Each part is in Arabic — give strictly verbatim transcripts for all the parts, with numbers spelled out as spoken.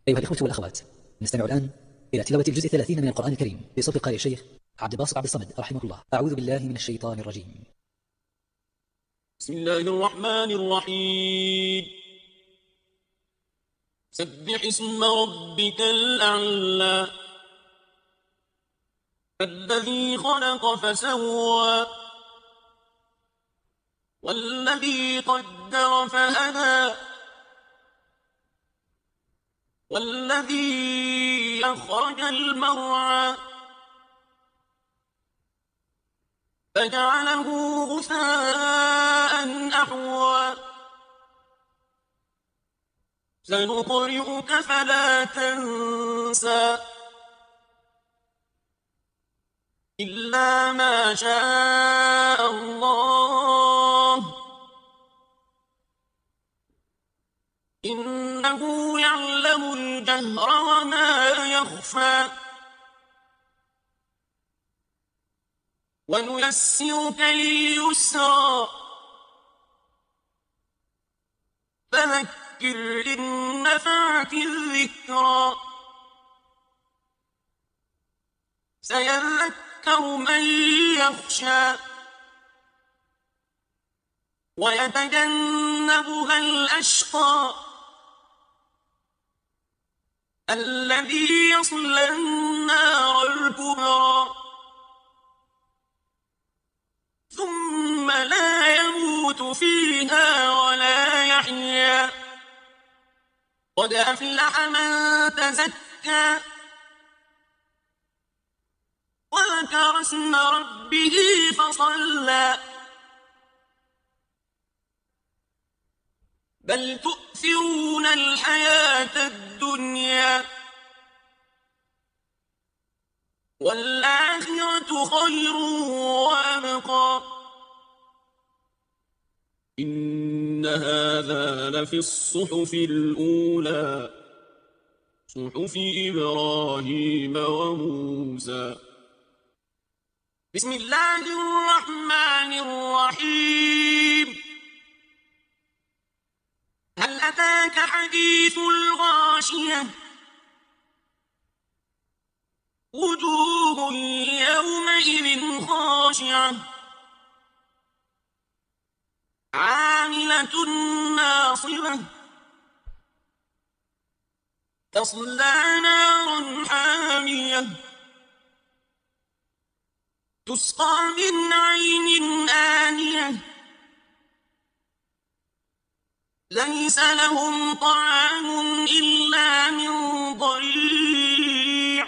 أيها الإخوة والأخوات، نستمع الآن إلى تلاوة الجزء الثلاثين من القرآن الكريم بصوت قارئ الشيخ عبد الباسط عبد الصمد رحمه الله. أعوذ بالله من الشيطان الرجيم. بسم الله الرحمن الرحيم. سبح اسم ربك الأعلى الذي خلق فسوى والذي قدر فهدى والذي أخرج المرعى فجعله غثاء أحوى سنقرئك فلا تنسى إلا ما شاء الله إنه يعلم الجهر وما يخفى ونيسرك لليسرى فذكر إن نفعت الذكرى سيذكر من يخشى ويتجنبها الأشقى الذي يصلى النار الكبرى ثم لا يموت فيها ولا يحيا قد أفلح من تزكى وذكر اسم ربه فصلى بل تؤثرون الحياة الدنيا والآخرة خير وأبقى إن هذا لفي الصحف الأولى صحف إبراهيم وموسى. بسم الله الرحمن الرحيم. هل أتاك حديث الغاشية وجوه يومئذ خاشعة عاملة ناصبة تصلى نارا حامية تسقى من عين آنية ليس لهم طعام إلا من ضريع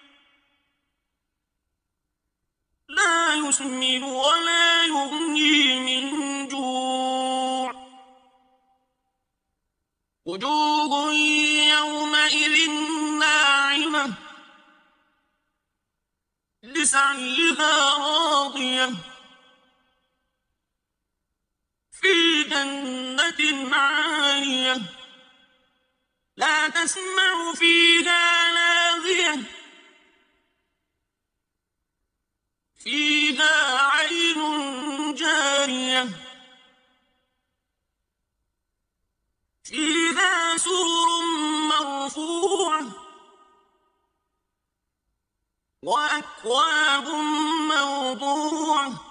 لا يسمن ولا يغني من جوع وجوه يومئذ ناعمة لسعيها راضية في جنة عالية لا تسمع فيها لاغية فيها عين جارية فيها سرر مرفوعة وأكواب موضوعة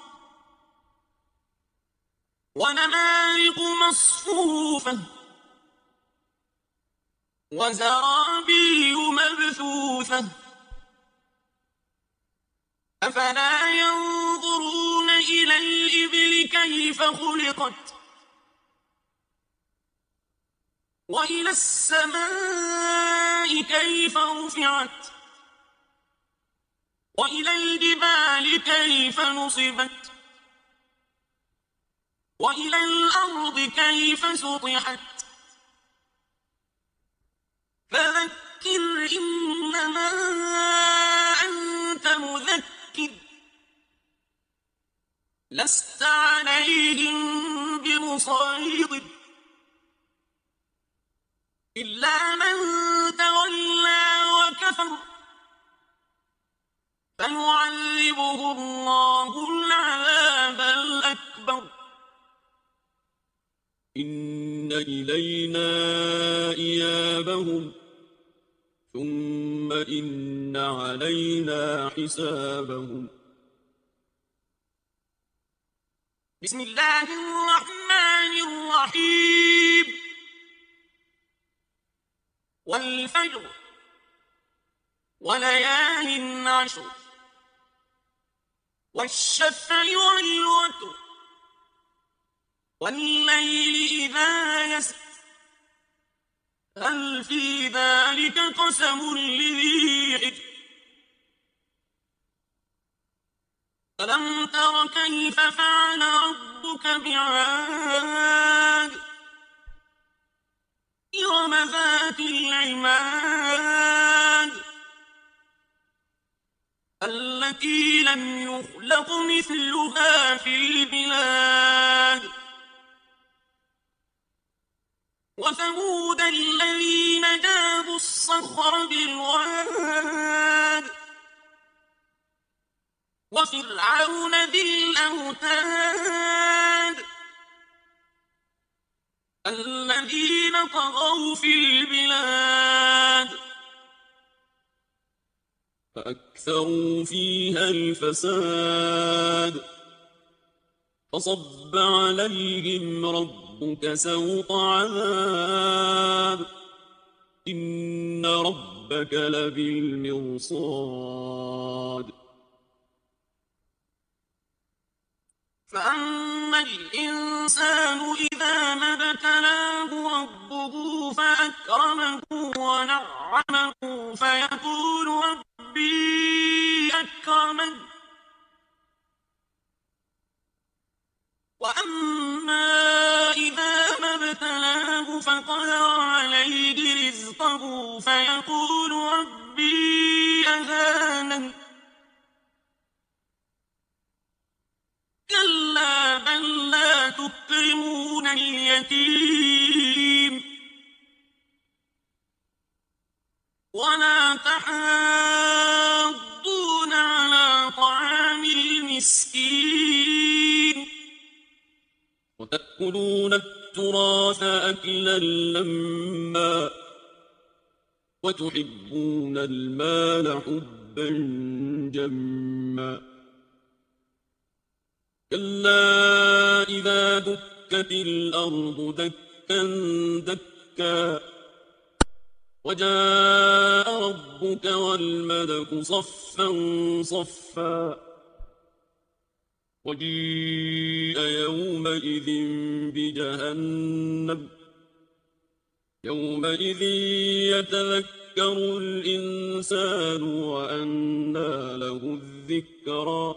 ونمارق مصفوفة وزرابي مبثوثة أفلا ينظرون إلى الإبل كيف خلقت وإلى السماء كيف رفعت وإلى الجبال كيف نصبت وإلى الأرض كيف سطحت فذكر إنما أنت مذكر لست عليهم بمسيطر إلا من تولى وكفر فيعذبه الله العذاب الأكبر إن إلينا إيابهم ثم إن علينا حسابهم. بسم الله الرحمن الرحيم. والفجر وليال عشر والشفع والوتر والليل إذا يسر هل في ذلك قسم لذي حجر ألم تر كيف فعل ربك بعاد إرم ذات العماد التي لم يخلق مثلها في البلاد وثمود الذين جابوا الصخر بالواد وفرعون ذي الأوتاد الذين طغوا في البلاد فأكثروا فيها الفساد فصب عليهم ربك سوط عذاب إن ربك لبالمرصاد فأما الإنسان إذا ما ابتلاه ربه فأكرمه ونعمه فيقول ربي أكرمن وأما إذا ما ابتلاه فقدر عليه رزقه فيقول ربي أهانن كلا بل لا تكرمون اليتيم ولا تحاضون على طعام المسكين وتأكلون التراث أكلا لما وتحبون المال حبا جما كلا إذا دكت الأرض دكا دكا وجاء ربك والملك صفا صفا وجيء يومئذ بجهنم يومئذ يتذكر الإنسان وأنى له الذكرى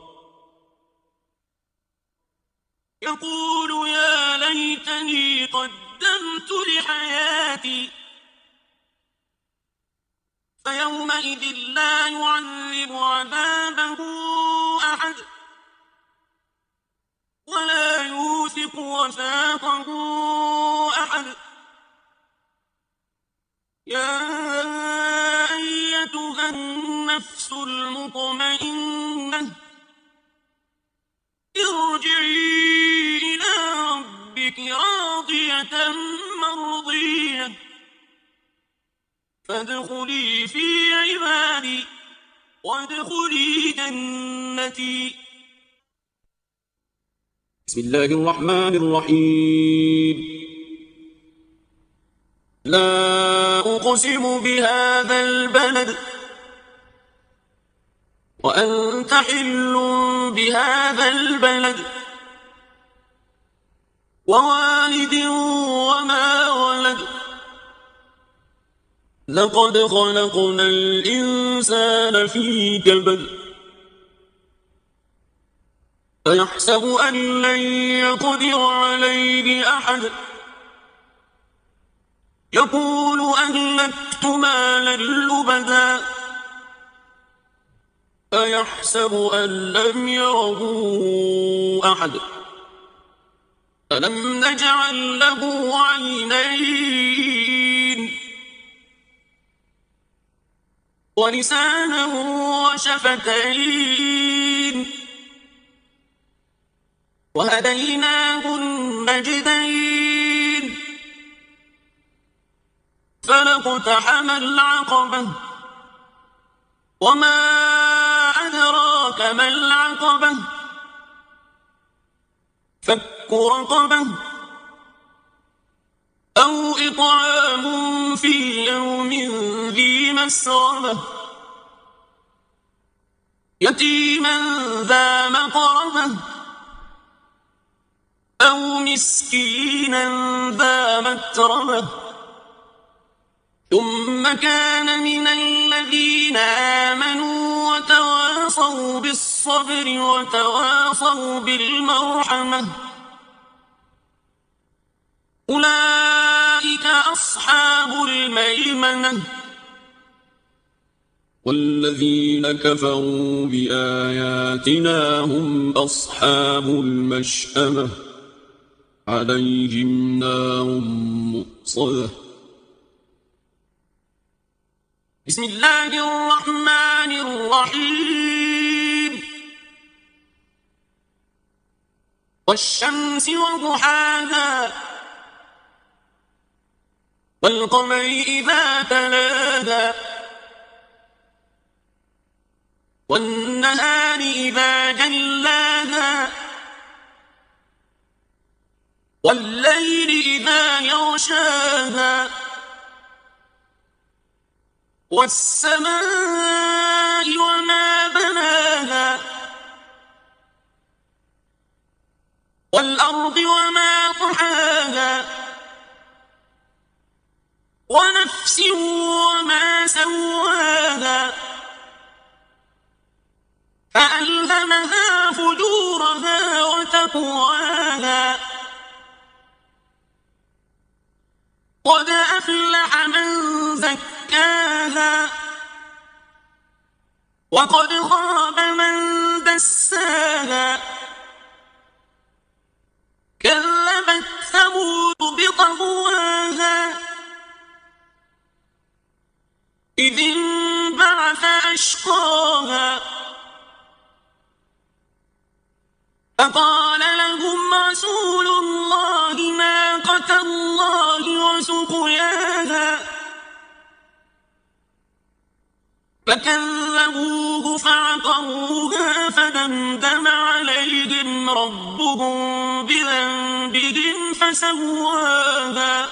يقول يا ليتني قدمت لحياتي فيومئذ لا يعذب عذابه أحد ولا يوثق وثاقه أحد يا أيتها النفس المطمئنة ارجعي إلى ربك راضية مرضية فادخلي في عبادي وادخلي جنتي. بسم الله الرحمن الرحيم. لا أقسم بهذا البلد وأنت حل بهذا البلد ووالد وما ولد لقد خلقنا الإنسان في كبد أيحسب أن لن يقدر عليه أحد يقول أهلكت مالا لبدا أيحسب أن لم يره أحد ألم نجعل له عينين ولسانا وشفتين وهديناه النجدين فلاقتحم العقبة وما أدراك ما العقبة فك رقبة أو إطعام في يوم ذي مسربة يتيما ذا مقربة أو مسكينا ذا متربة ثم كان من الذين آمنوا وتواصوا بالصبر وتواصوا بالمرحمة أولئك أصحاب الميمنة والذين كفروا بآياتنا هم أصحاب المشأمة عليهم نار مؤصدة. بسم الله الرحمن الرحيم والشمس وضحاها والقمر إذا تلاها والنهار إذا جلاها والليل إذا يغشاها والسماء وما بناها والأرض وما طحاها ونفس وما سواها فألهمها فجورها وتقواها قد أفلح من زكاها وقد خاب من دساها كذبت ثمود بطغواها إذ انبعث أشقاها فقال لهم رسول الله ناقة الله وسقياها فكذبوه فعقروها فدمدم عليهم ربهم بذنبهم فسواها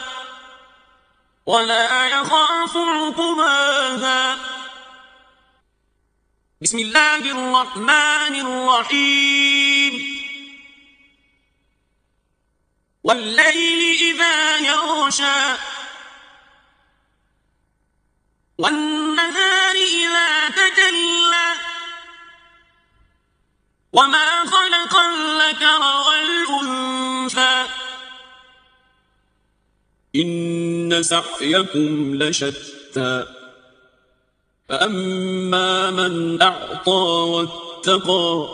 ولا يخاف عقباها. بسم الله الرحمن الرحيم والليل إذا يغشى والنهار إذا تجلى وما خلق الذكر والأنثى إن سعيكم لشتى فأما من أعطى واتقى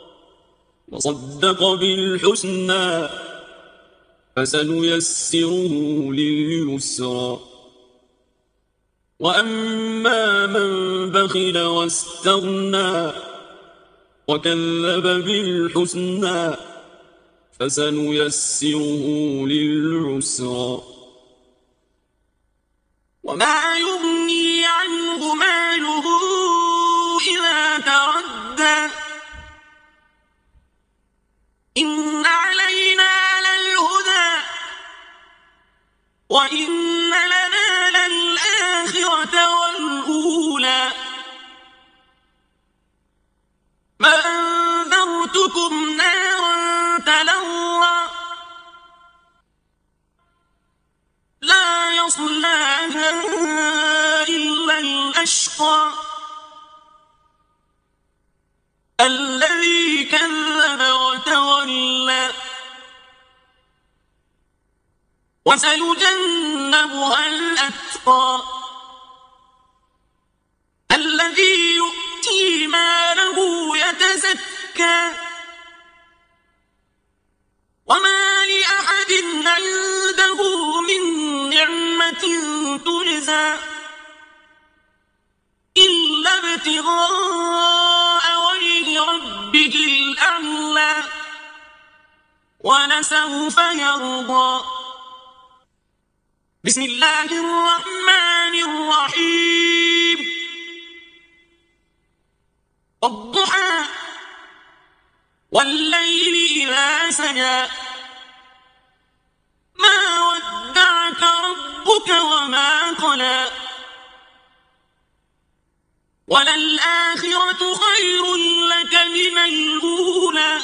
وصدق بالحسنى فسنيسره لليسرى وأما من بخل واستغنى وكذب بالحسنى فسنيسره للعسرى وما يغني عنه ماله إذا تردى إن علينا للهدى وإن لنا للآخرة والأولى ما أنذرتكم نارا تلظى لا يصلاها إلا الأشقى الذي كذب وتولى وسيجنبها الأتقى الذي يؤتي ماله يتزكى وما لأحد عنده من نعمة تجزى إلا ابتغاء وجه ربك الأعلى ولسوف يرضى. بسم الله الرحمن الرحيم والضحى والليل إذا سجى ما ودعك ربك وما قلى وللآخرة خير لك من الأولى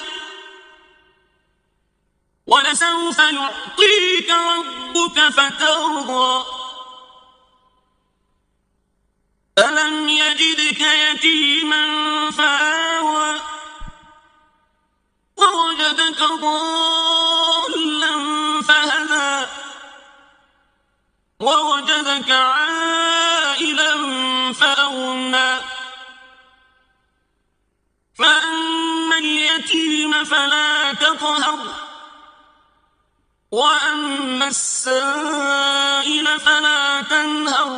ولسوف يعطيك ربك فترضى ألم يجدك يتيما فآوى ووجدك ضالا فهدى ووجدك عائلا فأغنى فأما اليتيم فلا تقهر وأما السائل فلا تنهر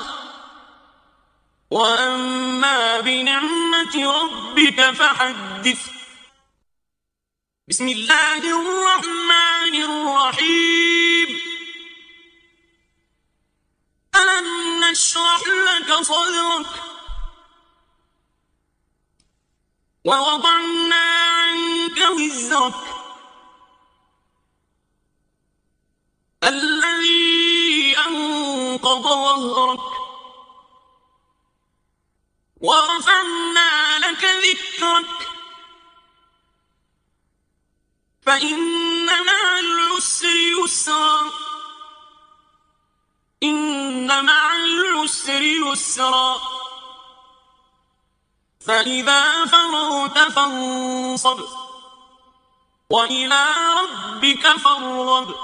وأما بنعمة ربك فحدث بسم الله الرحمن الرحيم ألم نشرح لك صدرك ووضعنا عنك وزرك الذي أنقض ظهرك ورفعنا لك ذكرك فإن مع العسر يسرا إن مع العسر يسرا فإذا فرغت فانصب وإلى ربك فارغب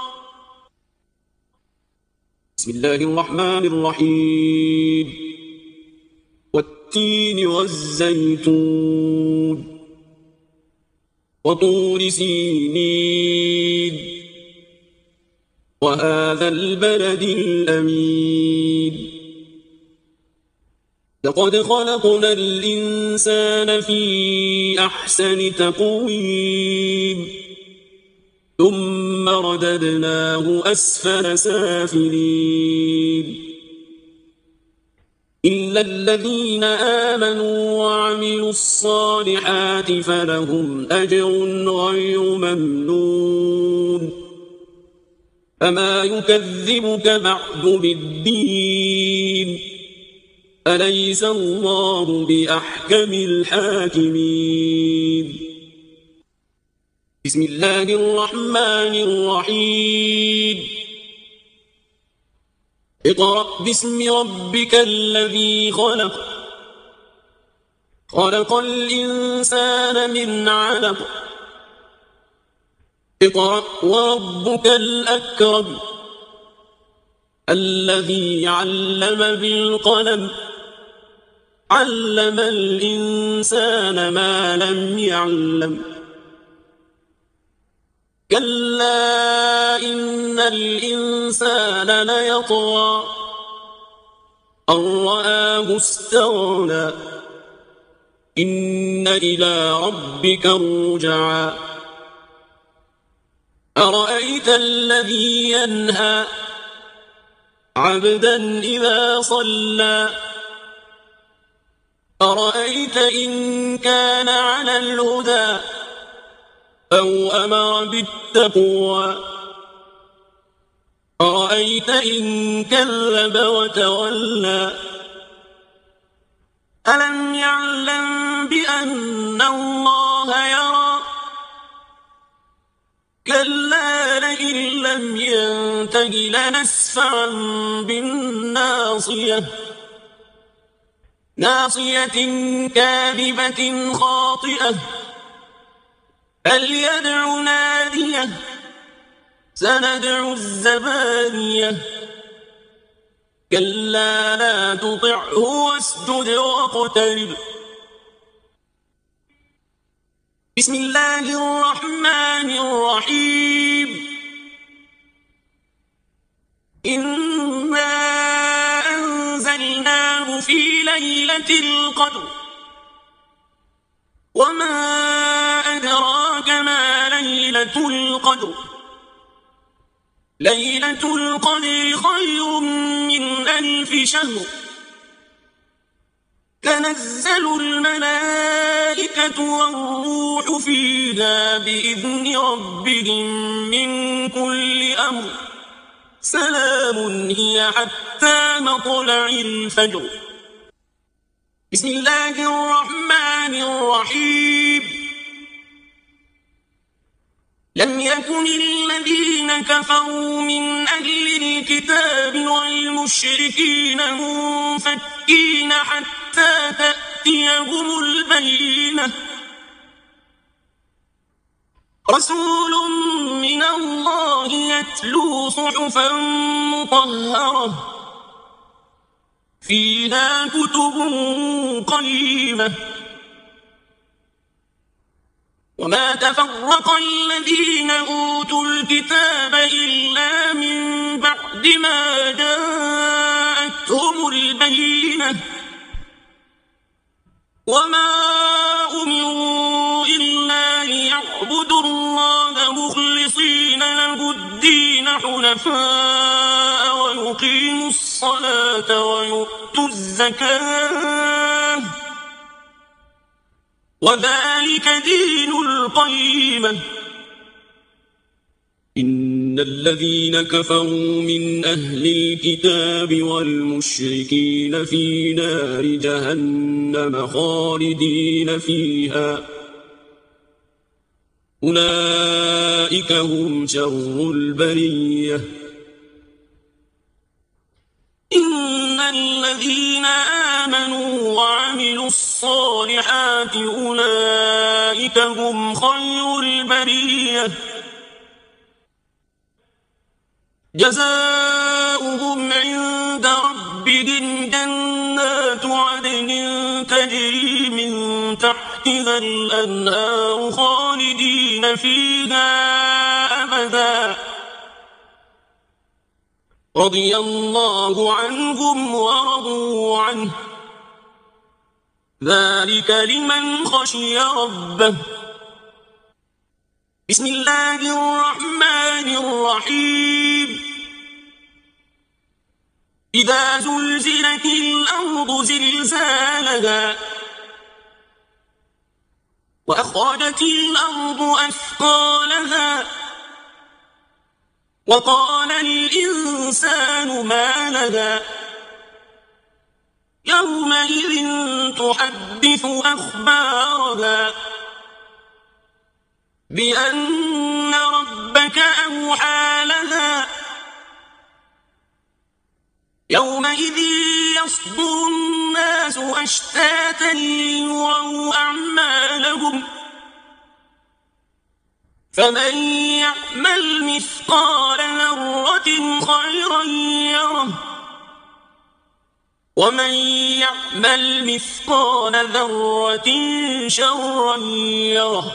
بسم الله الرحمن الرحيم والتين والزيتون وطور سينين وهذا البلد الأمين لقد خلقنا الإنسان في أحسن تقويم ثم رددناه أسفل سافلين إلا الذين آمنوا وعملوا الصالحات فلهم أجر غير ممنون فما يكذبك بعد بالدين أليس الله بأحكم الحاكمين بسم الله الرحمن الرحيم اقرأ باسم ربك الذي خلق خلق الإنسان من علق اقرأ وربك الأكرم الذي علم بالقلم علم الإنسان ما لم يعلم كلا إن الإنسان ليطغى أن رآه استغنى إن إلى ربك الرجعى أرأيت الذي ينهى عبدا إذا صلى أرأيت إن كان على الهدى أو أمر بالتقوى أرأيت إن كذب وتولى ألم يعلم بأن الله يرى كلا لئن لم ينته لنسفعا بالناصية ناصية كاذبة خاطئة فليدع ناديه سندع الزبانية كلا لا تطعه واسجد واقترب بسم الله الرحمن الرحيم إنا أنزلناه في ليلة القدر وما أدراك ما ليلة القدر ليلة القدر خير من ألف شهر تنزل الملائكة والروح فيها بإذن ربهم من كل أمر سلام هي حتى مطلع الفجر. بسم الله الرحمن الرحيم. لم يكن الذين كفروا من أهل الكتاب والمشركين منفكين حتى تأتيهم البينة رسول من الله يتلو صحفا مطهرة فيها كتب قيمة وما تفرق الذين أوتوا الكتاب إلا من بعد ما جاءتهم البينة وما أمروا إلا ليعبدوا الله مخلصين له الدين حنفاء ويقيموا الصلاة ويؤتوا الزكاة وذلك دين القيمة. إن الذين كفروا من أهل الكتاب والمشركين في نار جهنم خالدين فيها أولئك هم شر البرية. إن الذين آمنوا وعملوا الصالحات أولئك هم خير البرية جزاؤهم عند ربهم جنات عدن تجري من تحتها الأنهار خالدين فيها أبدا رضي الله عنهم ورضوا عنه ذلك لمن خشي ربه. بسم الله الرحمن الرحيم. إذا زلزلت الأرض زلزالها وأخرجت الأرض أثقالها وقال الإنسان ما لها يومئذ تحدث أخبارها بأن ربك أوحى لها يومئذ يصدر الناس أشتاتا ليروا أعمالهم فمن يعمل مثقال ذرة خيرا يره ومن يعمل مثقال ذرة شرا يره.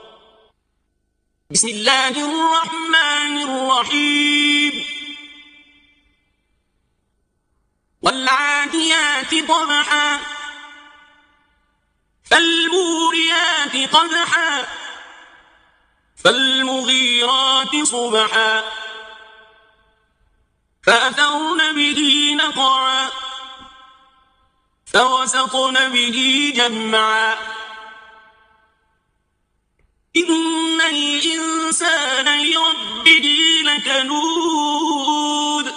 بسم الله الرحمن الرحيم. والعاديات ضبحا فالموريات قدحا فالمغيرات صبحا فأثرن به نقعا فوسطن به جمعا إن الإنسان لربه لكنود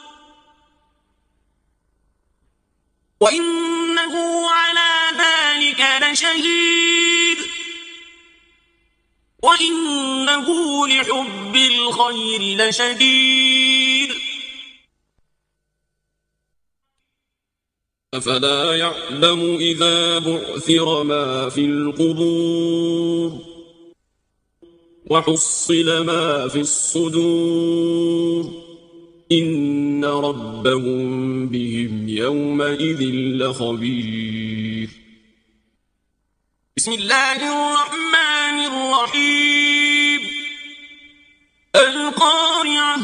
وإنه على ذلك لشهيد وإنه لحب الخير لشديد. أفلا يعلم إذا بعثر ما في القبور وحصل ما في الصدور إن ربهم بهم يومئذ لخبير. بسم الله الرحمن الرحيم. القارعة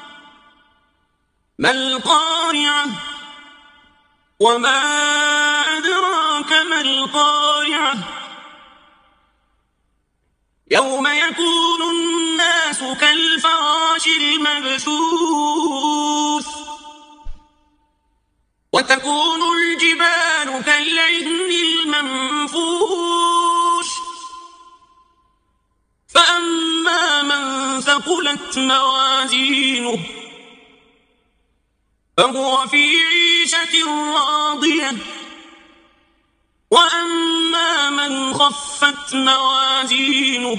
ما القارعة وما أدراك ما القارعة يوم يكون الناس الناس كالفراش المبثوث وتكون الجبال كالعهن المنفوش فأما من ثقلت موازينه فهو في عيشة راضية وأما من خفت موازينه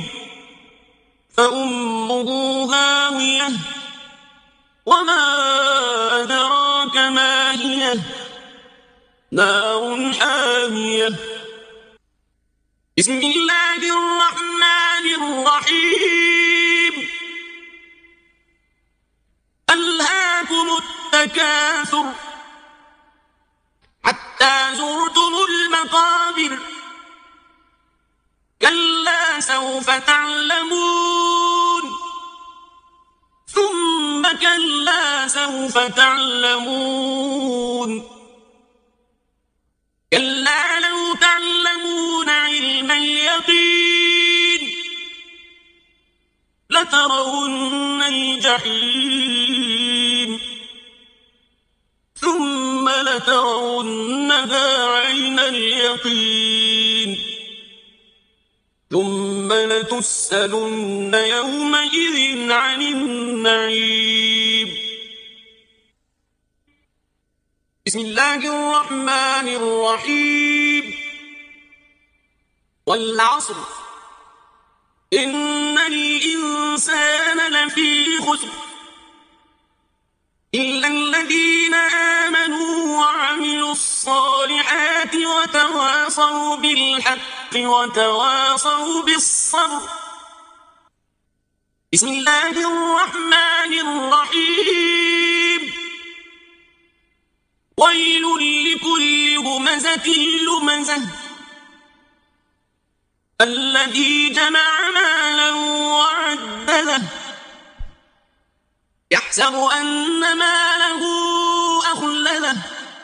فأمه هاوية وما أدراك ما هي نار حامية بسم الله الرحمن الرحيم ألهاكم التكاثر حتى زرتم المقابر كلا سوف تعلمون ثم كلا سوف تعلمون كلا لو تعلمون علم اليقين لترون الجحيم ثم لترونها عين اليقين ثم لتسألن يومئذ عن النعيم بسم الله الرحمن الرحيم والعصر إن الإنسان لفي خسر إلا الذين آمنوا وعملوا الصالحات وتواصوا بالحق وتواصوا بالصبر بسم الله الرحمن الرحيم ويل لكل همزة لمزة الذي جمع مالا وعدده يحسب أن ماله أخلده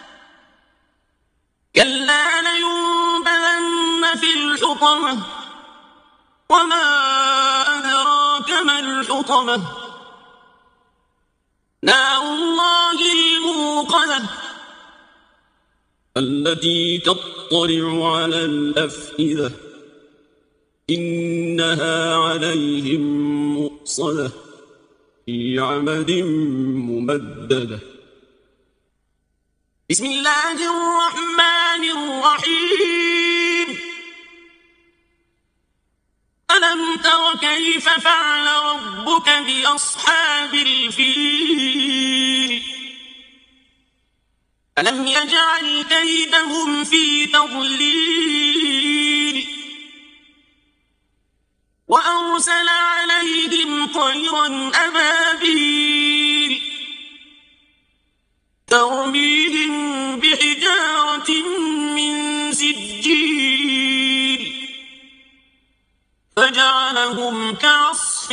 كلا لينبذن في الحطمة وما أدراك ما الحطمة نار الله الموقدة التي تطلع على الأفئدة إنها عليهم مؤصدة في عمد ممددة بسم الله الرحمن الرحيم ألم تر كيف فعل ربك بأصحاب الفيل ألم يجعل كيدهم في تضليل وأرسل عليهم طيرا أبابيل ترميهم بحجارة من سجيل فجعلهم كعصف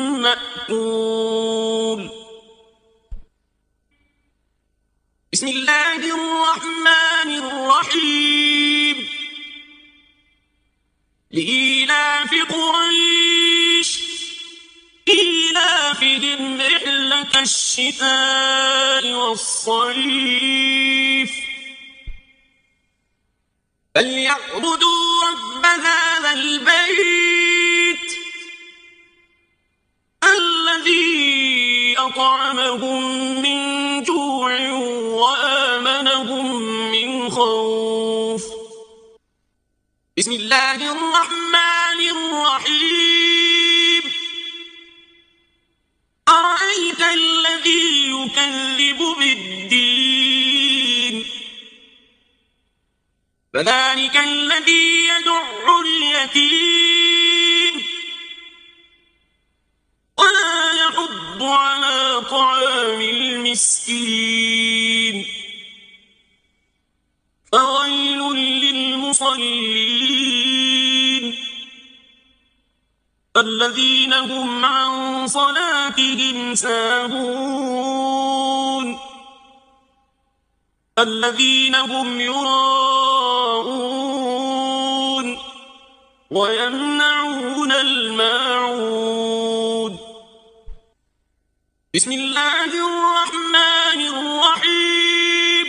مأكول بسم الله الرحمن الرحيم لإيلاف قريش إيلافهم رحلة الشتاء والصيف فليعبدوا رب هذا البيت الذي أطعمهم من جوع وآمنهم من خوف بسم الله الرحمن الرحيم أرأيت الذي يكذب بالدين فذلك الذي يدع اليتيم ولا يحض على طعام المسكين فويل للمصلين الذين هم عن صلاتهم ساهون الذين هم يراءون ويمنعون الماعون بسم الله الرحمن الرحيم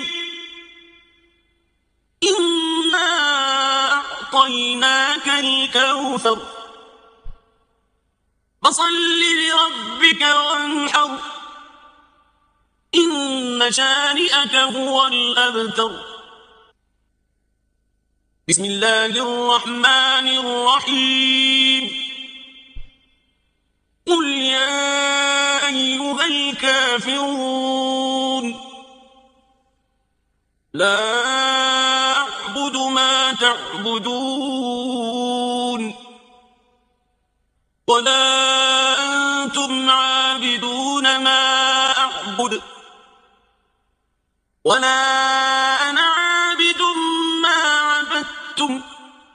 إنا أعطيناك الكوثر فصل لربك وانحر إن شانئك هو الأبتر بسم الله الرحمن الرحيم قل يا أيها الكافرون لا أعبد ما تعبدون ولا أنتم عابدون ما أعبد ولا أنا عابد ما عبدتم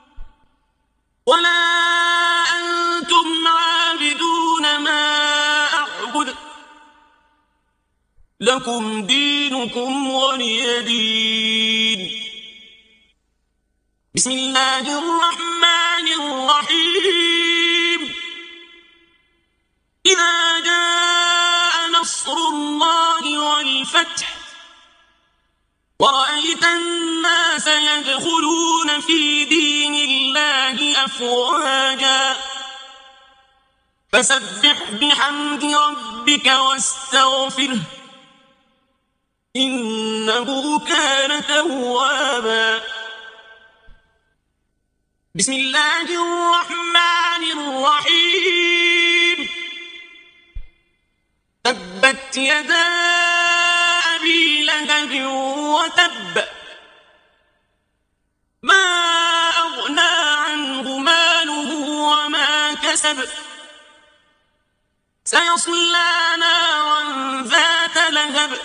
ولا أنتم عابدون ما أعبد لكم دينكم ولي دين بسم الله الرحمن الرحيم إذا جاء نصر الله والفتح ورأيت الناس يدخلون في دين الله أفواجا فسبح بحمد ربك واستغفره إنه كان توابا بسم الله الرحمن الرحيم تبت يدا أبي لهب وتب ما أغنى عنه ماله وما كسب سيصلى نارا ذات لهب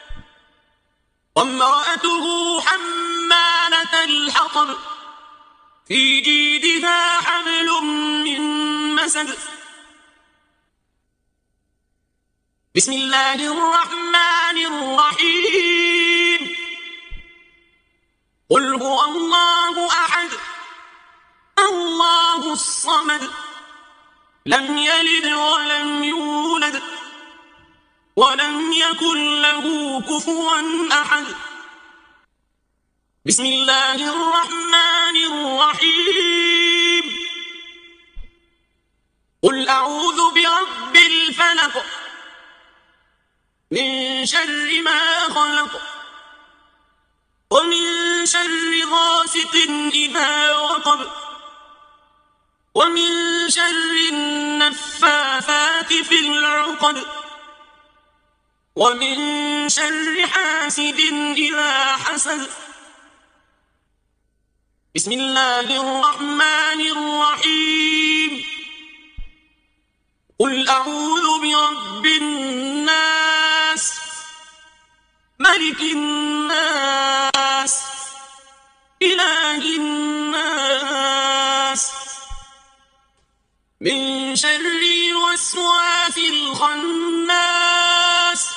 وامرأته حمالة الحطب في جيدها حبل من مسد بسم الله الرحمن الرحيم قل هو الله أحد الله الصمد لم يلد ولم يولد ولم يكن له كفوا أحد بسم الله الرحمن الرحيم قل أعوذ برب الفلق من شر ما خلق ومن شر غاسق إذا وقب ومن شر النفاثات في العقد ومن شر حاسد إذا حسد بسم الله الرحمن الرحيم قل أعوذ برب الناس ملك الناس إله الناس من شر الوسواس الخناس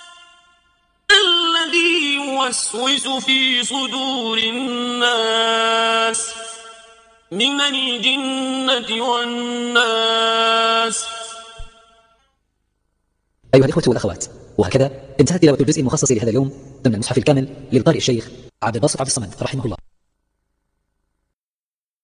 الذي يوسوس في صدور الناس من الجنة والناس. أيها الإخوة والأخوات، وهكذا انتهت تلاوة الجزء المخصص لهذا اليوم ضمن المصحف الكامل للقارئ الشيخ عبد الباسط عبد الصمد رحمه الله.